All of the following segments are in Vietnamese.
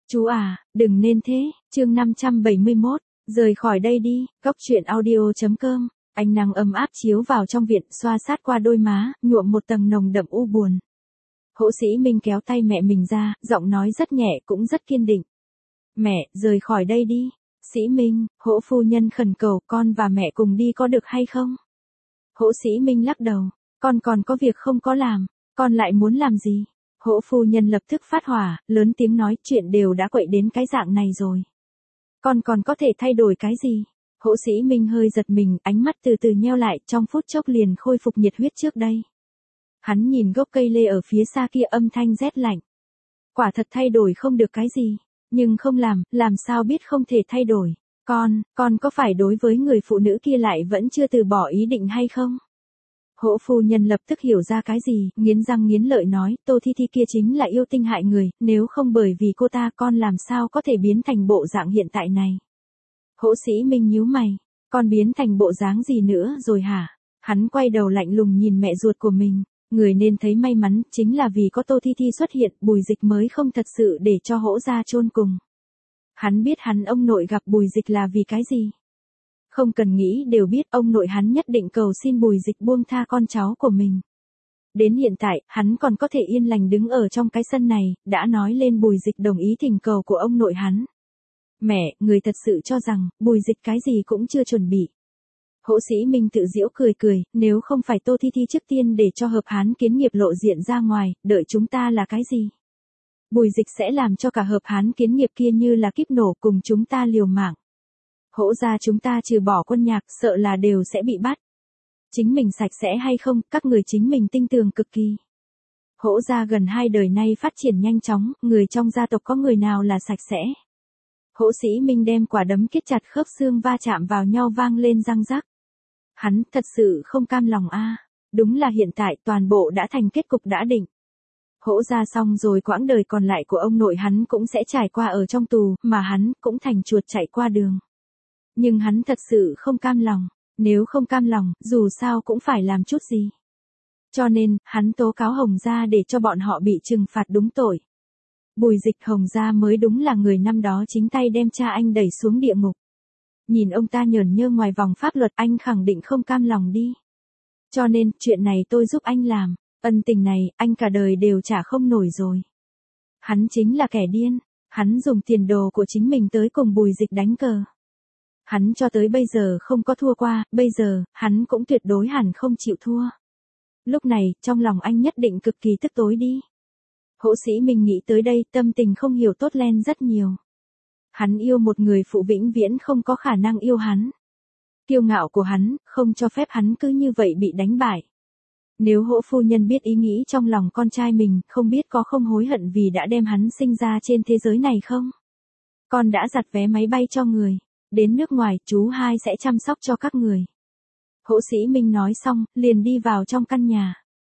Chú à, đừng nên thế, chương 571, rời khỏi đây đi, góc truyện audio.com, ánh nắng ấm áp chiếu vào trong viện, xoa sát qua đôi má, nhuộm một tầng nồng đậm u buồn. Hỗ Sĩ Minh kéo tay mẹ mình ra, giọng nói rất nhẹ cũng rất kiên định. Mẹ, rời khỏi đây đi. Sĩ Minh, Hỗ phu nhân khẩn cầu con và mẹ cùng đi có được hay không? Hỗ Sĩ Minh lắc đầu, con còn có việc không có làm, con lại muốn làm gì? Hỗ phu nhân lập tức phát hỏa, lớn tiếng nói chuyện đều đã quậy đến cái dạng này rồi. Con còn có thể thay đổi cái gì? Hỗ Sĩ Minh hơi giật mình, ánh mắt từ từ nheo lại, trong phút chốc liền khôi phục nhiệt huyết trước đây. Hắn nhìn gốc cây lê ở phía xa kia, âm thanh rét lạnh. Quả thật thay đổi không được cái gì, nhưng không làm sao biết không thể thay đổi. Con có phải đối với người phụ nữ kia lại vẫn chưa từ bỏ ý định hay không? Hỗ phu nhân lập tức hiểu ra cái gì, nghiến răng nghiến lợi nói, Tô Thi Thi kia chính là yêu tinh hại người, nếu không bởi vì cô ta con làm sao có thể biến thành bộ dạng hiện tại này. Hỗ Sĩ Minh nhíu mày, con biến thành bộ dáng gì nữa rồi hả? Hắn quay đầu lạnh lùng nhìn mẹ ruột của mình, người nên thấy may mắn, chính là vì có Tô Thi Thi xuất hiện, Bùi Dịch mới không thật sự để cho Hỗ gia chôn cùng. Hắn biết hắn ông nội gặp Bùi Dịch là vì cái gì? Không cần nghĩ đều biết ông nội hắn nhất định cầu xin Bùi Dịch buông tha con cháu của mình. Đến hiện tại, hắn còn có thể yên lành đứng ở trong cái sân này, đã nói lên Bùi Dịch đồng ý thỉnh cầu của ông nội hắn. Mẹ, người thật sự cho rằng, Bùi Dịch cái gì cũng chưa chuẩn bị. Hỗ Sĩ Minh tự giễu cười, nếu không phải Tô Thi Thi trước tiên để cho hợp hán kiến nghiệp lộ diện ra ngoài, đợi chúng ta là cái gì? Bùi Dịch sẽ làm cho cả hợp hán kiến nghiệp kia như là kíp nổ cùng chúng ta liều mạng. Hỗ gia chúng ta trừ bỏ quân nhạc, sợ là đều sẽ bị bắt. Chính mình sạch sẽ hay không, các người chính mình tinh tường cực kỳ. Hỗ gia gần 2 đời nay phát triển nhanh chóng, người trong gia tộc có người nào là sạch sẽ. Hỗ Sĩ Minh đem quả đấm kết chặt, khớp xương va chạm vào nhau vang lên răng rắc. Hắn thật sự không cam lòng a. Đúng là hiện tại toàn bộ đã thành kết cục đã định. Hỗ gia xong rồi, quãng đời còn lại của ông nội hắn cũng sẽ trải qua ở trong tù, mà hắn cũng thành chuột chạy qua đường. Nhưng hắn thật sự không cam lòng, nếu không cam lòng, dù sao cũng phải làm chút gì. Cho nên, hắn tố cáo Hồng gia để cho bọn họ bị trừng phạt đúng tội. Bùi Dịch, Hồng gia mới đúng là người năm đó chính tay đem cha anh đẩy xuống địa ngục. Nhìn ông ta nhởn nhơ ngoài vòng pháp luật, anh khẳng định không cam lòng đi. Cho nên, chuyện này tôi giúp anh làm, ân tình này, anh cả đời đều trả không nổi rồi. Hắn chính là kẻ điên, hắn dùng tiền đồ của chính mình tới cùng Bùi Dịch đánh cờ. Hắn cho tới bây giờ không có thua qua, bây giờ, hắn cũng tuyệt đối hẳn không chịu thua. Lúc này, trong lòng anh nhất định cực kỳ tức tối đi. Hỗ Sĩ Minh nghĩ tới đây, tâm tình không hiểu tốt lên rất nhiều. Hắn yêu một người phụ vĩnh viễn không có khả năng yêu hắn. Kiêu ngạo của hắn, không cho phép hắn cứ như vậy bị đánh bại. Nếu Hỗ phu nhân biết ý nghĩ trong lòng con trai mình, không biết có không hối hận vì đã đem hắn sinh ra trên thế giới này không? Con đã giặt vé máy bay cho người. Đến nước ngoài, chú hai sẽ chăm sóc cho các người. Hỗ Sĩ Minh nói xong, liền đi vào trong căn nhà.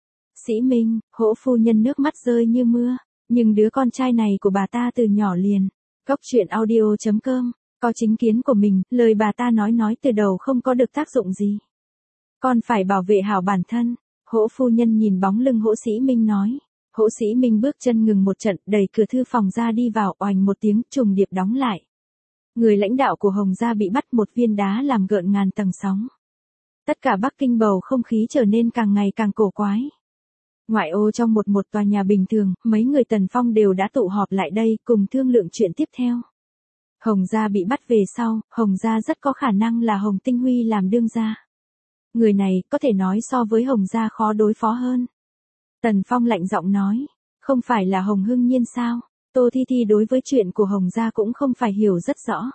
Sĩ Minh, Hỗ phu nhân nước mắt rơi như mưa, nhưng đứa con trai này của bà ta từ nhỏ liền. Góc truyện audio.com, có chính kiến của mình, lời bà ta nói từ đầu không có được tác dụng gì. Con phải bảo vệ hảo bản thân. Hỗ phu nhân nhìn bóng lưng Hỗ Sĩ Minh nói. Hỗ Sĩ Minh bước chân ngừng một trận, đẩy cửa thư phòng ra đi vào, oành một tiếng, trùng điệp đóng lại. Người lãnh đạo của Hồng gia bị bắt, một viên đá làm gợn ngàn tầng sóng. Tất cả Bắc Kinh bầu không khí trở nên càng ngày càng cổ quái. Ngoại ô trong một tòa nhà bình thường, mấy người Tần Phong đều đã tụ họp lại đây cùng thương lượng chuyện tiếp theo. Hồng gia bị bắt về sau, Hồng gia rất có khả năng là Hồng Tinh Huy làm đương gia. Người này có thể nói so với Hồng gia khó đối phó hơn. Tần Phong lạnh giọng nói, không phải là Hồng Hưng Nhiên sao? Tô Thi Thi đối với chuyện của Hồng gia cũng không phải hiểu rất rõ.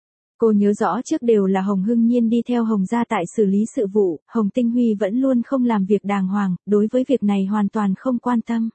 Cô nhớ rõ trước đều là Hồng Hưng Nhiên đi theo Hồng gia tại xử lý sự vụ, Hồng Tinh Huy vẫn luôn không làm việc đàng hoàng, đối với việc này hoàn toàn không quan tâm.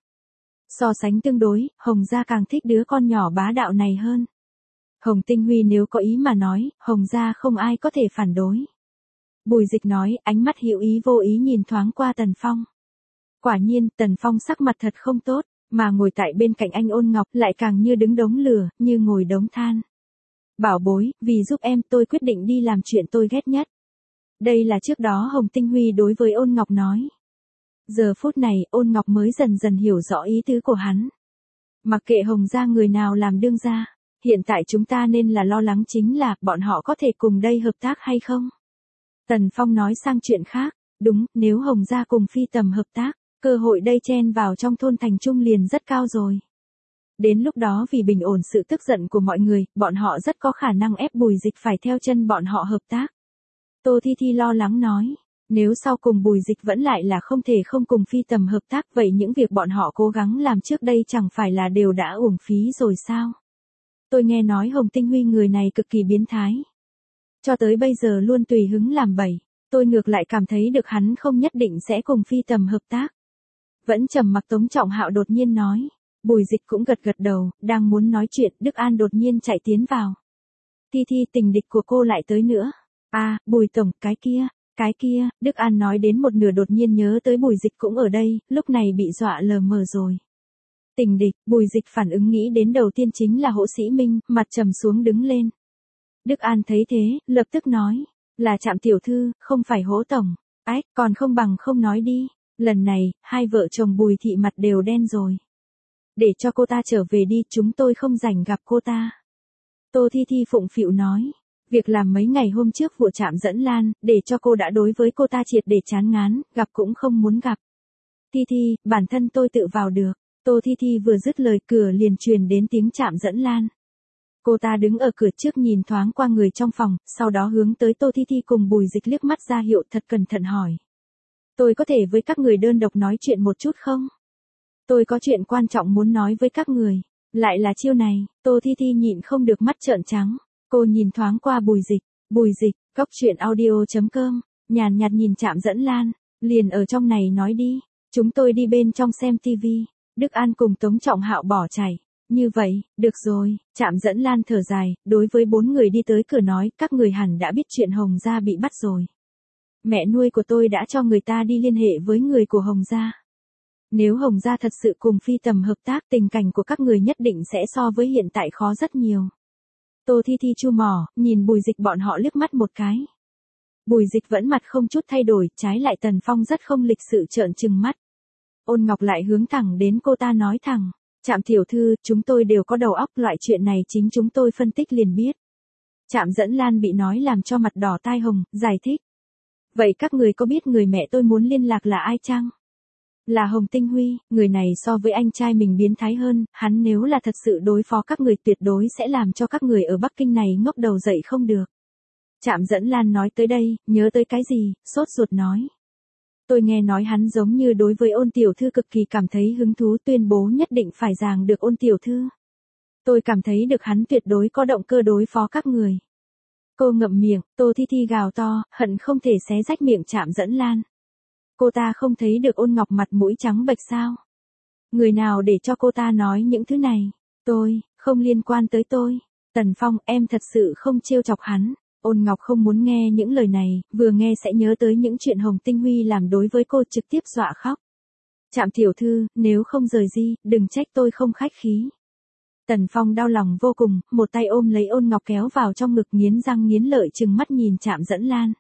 So sánh tương đối, Hồng gia càng thích đứa con nhỏ bá đạo này hơn. Hồng Tinh Huy nếu có ý mà nói, Hồng gia không ai có thể phản đối. Bùi Dịch nói, ánh mắt hữu ý vô ý nhìn thoáng qua Tần Phong. Quả nhiên, Tần Phong sắc mặt thật không tốt. Mà ngồi tại bên cạnh anh Ôn Ngọc lại càng như đứng đống lửa, như ngồi đống than. Bảo bối, vì giúp em tôi quyết định đi làm chuyện tôi ghét nhất. Đây là trước đó Hồng Tinh Huy đối với Ôn Ngọc nói. Giờ phút này, Ôn Ngọc mới dần dần hiểu rõ ý tứ của hắn. Mặc kệ Hồng gia người nào làm đương gia, hiện tại chúng ta nên là lo lắng chính là bọn họ có thể cùng đây hợp tác hay không. Tần Phong nói sang chuyện khác, đúng, nếu Hồng gia cùng Phi Tầm hợp tác, cơ hội đây chen vào trong thôn thành trung liền rất cao rồi. Đến lúc đó vì bình ổn sự tức giận của mọi người, bọn họ rất có khả năng ép Bùi Dịch phải theo chân bọn họ hợp tác. Tô Thi Thi lo lắng nói, nếu sau cùng Bùi Dịch vẫn lại là không thể không cùng Phi Tầm hợp tác, vậy những việc bọn họ cố gắng làm trước đây chẳng phải là đều đã uổng phí rồi sao? Tôi nghe nói Hồng Tinh Huy người này cực kỳ biến thái. Cho tới bây giờ luôn tùy hứng làm bậy, tôi ngược lại cảm thấy được hắn không nhất định sẽ cùng Phi Tầm hợp tác. Vẫn trầm mặc Tống Trọng Hạo đột nhiên nói. Bùi Dịch cũng gật gật đầu, đang muốn nói chuyện, Đức An đột nhiên chạy tiến vào. Thi Thi, tình địch của cô lại tới nữa. À, Bùi Tổng, cái kia, Đức An nói đến một nửa đột nhiên nhớ tới Bùi Dịch cũng ở đây, lúc này bị dọa lờ mờ rồi. Tình địch, Bùi Dịch phản ứng nghĩ đến đầu tiên chính là Hỗ Sĩ Minh, mặt trầm xuống đứng lên. Đức An thấy thế, lập tức nói, là Trạm tiểu thư, không phải Hỗ Tổng. Ách, còn không bằng không nói đi. Lần này, hai vợ chồng Bùi Thị mặt đều đen rồi. Để cho cô ta trở về đi, chúng tôi không rảnh gặp cô ta. Tô Thi Thi phụng phịu nói, việc làm mấy ngày hôm trước vụ Trạm Dẫn Lan, để cho cô đã đối với cô ta triệt để chán ngán, gặp cũng không muốn gặp. Thi Thi, bản thân tôi tự vào được. Tô Thi Thi vừa dứt lời, cửa liền truyền đến tiếng Trạm Dẫn Lan. Cô ta đứng ở cửa trước nhìn thoáng qua người trong phòng, sau đó hướng tới Tô Thi Thi cùng Bùi Dịch liếc mắt ra hiệu thật cẩn thận hỏi. Tôi có thể với các người đơn độc nói chuyện một chút không? Tôi có chuyện quan trọng muốn nói với các người. Lại là chiêu này, Tô Thi Thi nhịn không được mắt trợn trắng. Cô nhìn thoáng qua Bùi Dịch, goctruyện.audio.com, nhàn nhạt nhìn Trạm Dẫn Lan, liền ở trong này nói đi, chúng tôi đi bên trong xem tivi. Đức An cùng Tống Trọng Hạo bỏ chạy. Như vậy, được rồi, Trạm Dẫn Lan thở dài, đối với 4 người đi tới cửa nói, các người hẳn đã biết chuyện Hồng gia bị bắt rồi. Mẹ nuôi của tôi đã cho người ta đi liên hệ với người của Hồng gia. Nếu Hồng gia thật sự cùng Phi Tầm hợp tác, tình cảnh của các người nhất định sẽ so với hiện tại khó rất nhiều. Tô Thi Thi chu mỏ, nhìn Bùi Dịch bọn họ liếc mắt một cái. Bùi Dịch vẫn mặt không chút thay đổi, trái lại Tần Phong rất không lịch sự trợn trừng mắt. Ôn Ngọc lại hướng thẳng đến cô ta nói thẳng, Trạm tiểu thư, chúng tôi đều có đầu óc, loại chuyện này chính chúng tôi phân tích liền biết. Trạm Dẫn Lan bị nói làm cho mặt đỏ tai hồng, giải thích. Vậy các người có biết người mẹ tôi muốn liên lạc là ai chăng? Là Hồng Tinh Huy, người này so với anh trai mình biến thái hơn, hắn nếu là thật sự đối phó các người tuyệt đối sẽ làm cho các người ở Bắc Kinh này ngóc đầu dậy không được. Trạm Dẫn Lan nói tới đây, nhớ tới cái gì, sốt ruột nói. Tôi nghe nói hắn giống như đối với Ôn tiểu thư cực kỳ cảm thấy hứng thú, tuyên bố nhất định phải ràng được Ôn tiểu thư. Tôi cảm thấy được hắn tuyệt đối có động cơ đối phó các người. Cô ngậm miệng, Tô Thi Thi gào to, hận không thể xé rách miệng Trạm Dẫn Lan. Cô ta không thấy được Ôn Ngọc mặt mũi trắng bệch sao? Người nào để cho cô ta nói những thứ này? Tôi, không liên quan tới tôi. Tần Phong, em thật sự không trêu chọc hắn. Ôn Ngọc không muốn nghe những lời này, vừa nghe sẽ nhớ tới những chuyện Hồng Tinh Huy làm đối với cô, trực tiếp dọa khóc. Trạm tiểu thư, nếu không rời đi, đừng trách tôi không khách khí. Tần Phong đau lòng vô cùng, một tay ôm lấy Ôn Ngọc kéo vào trong ngực, nghiến răng nghiến lợi trừng mắt nhìn Trạm Dẫn Lan.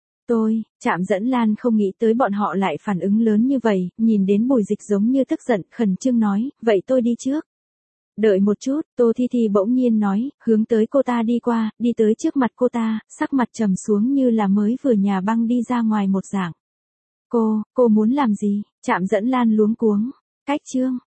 Trạm Dẫn Lan không nghĩ tới bọn họ lại phản ứng lớn như vậy, nhìn đến Bùi Dịch giống như tức giận, khẩn trương nói, vậy tôi đi trước. Đợi một chút, Tô Thi Thi bỗng nhiên nói, hướng tới cô ta đi qua, đi tới trước mặt cô ta, sắc mặt trầm xuống như là mới vừa nhà băng đi ra ngoài một dạng. Cô muốn làm gì? Trạm Dẫn Lan luống cuống. Cách chương.